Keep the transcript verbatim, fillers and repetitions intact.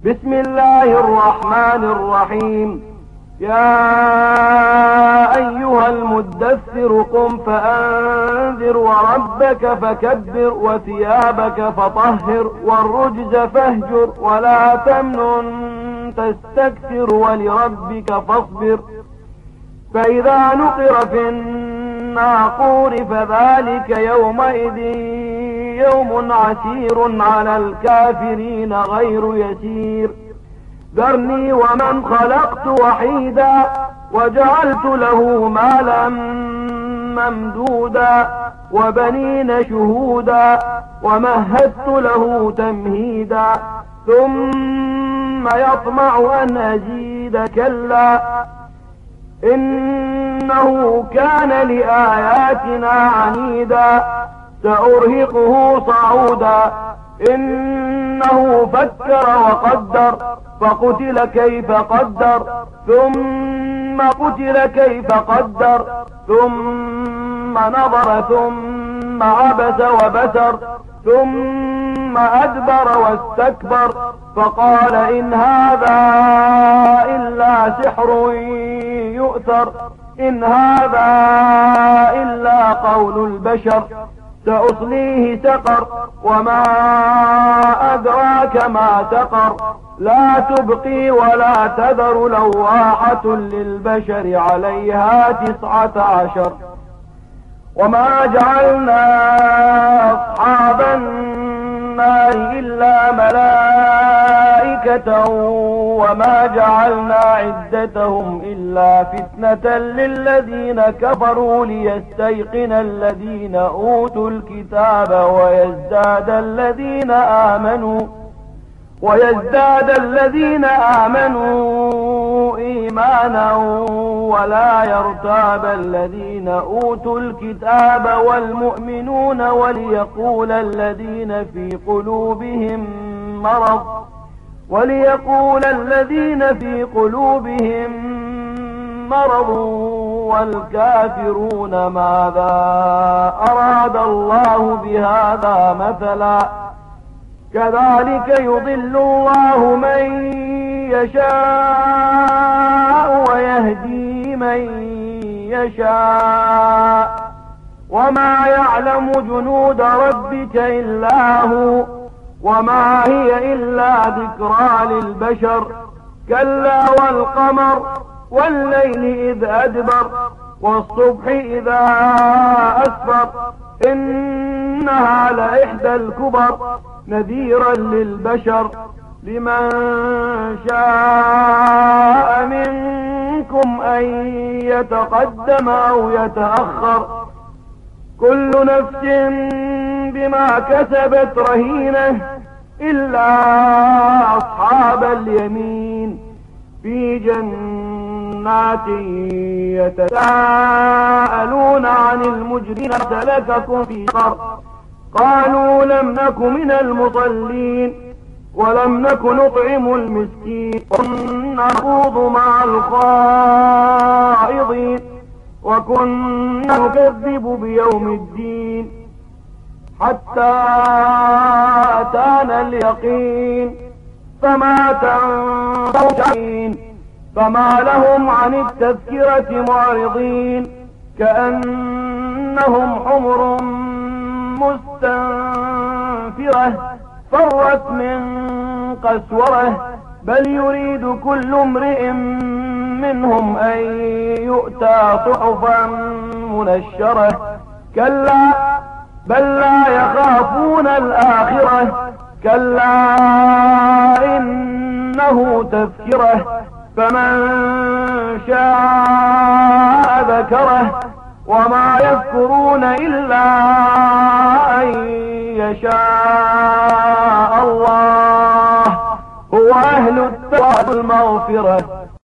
بسم الله الرحمن الرحيم. يا أيها المدثر قم فأنذر وربك فكبر وثيابك فطهر والرجز فاهجر ولا تمنن تستكثر ولربك فاصبر. فإذا نقر في الناقور فذلك يومئذ يوم عسير على الكافرين غير يسير. ذرني ومن خلقت وحيدا وجعلت له مالا ممدودا وبنين شهودا ومهدت له تمهيدا ثم يطمع أن أزيد كلا إنه كان لآياتنا عنيدا سأرهقه صعودا إنه فكر وقدر فقتل كيف قدر ثم قتل كيف قدر ثم نظر ثم عبس وبسر ثم أدبر واستكبر فقال إن هذا إلا سحر يؤثر إن هذا إلا قول البشر سأصليه سقر وما أدراك ما سقر لا تبقي ولا تذر لواحة للبشر عليها تسعة عشر. وما جعلنا أصحاب النار إلا ملائكة وما جعلنا عدتهم إلا فتنة للذين كفروا ليستيقن الذين أوتوا الكتاب ويزداد الذين آمنوا ويزداد الذين آمنوا إيمانا ولا يرتاب الذين أوتوا الكتاب والمؤمنون وليقول الذين في قلوبهم مرض وليقول الذين في قلوبهم مرض والكافرون ماذا أراد الله بهذا مثلا كذلك يضل الله من يشاء ويهدي من يشاء وما يعلم جنود ربك إلا هو وما هي إلا ذكرى للبشر. كلا والقمر والليل إذ أدبر والصبح إذا أسفر إنها لإحدى الكبر نذيرا للبشر لمن شاء منكم أن يتقدم أو يتأخر كل نفس بما كسبت رهينة إلا أصحاب اليمين في جنات يتساءلون عن المجرمين سلككم في سقر قالوا لم نك من المصلين ولم نك نطعم المسكين وكنا نخوض مع الخائضين وكنا نكذب بيوم الدين حتى أتانا اليقين فما تنفعهم فما لهم عن التذكرة معرضين كأنهم حمر مستنفرة فرت من قسورة بل يريد كل امرئ منهم أن يؤتى صحفا منشرة كلا بل لا يخافون الآخرة كلا إنه تذكرة فمن شاء ذكره وما يذكرون إلا أن يشاء الله هو أهل التقوى والمغفرة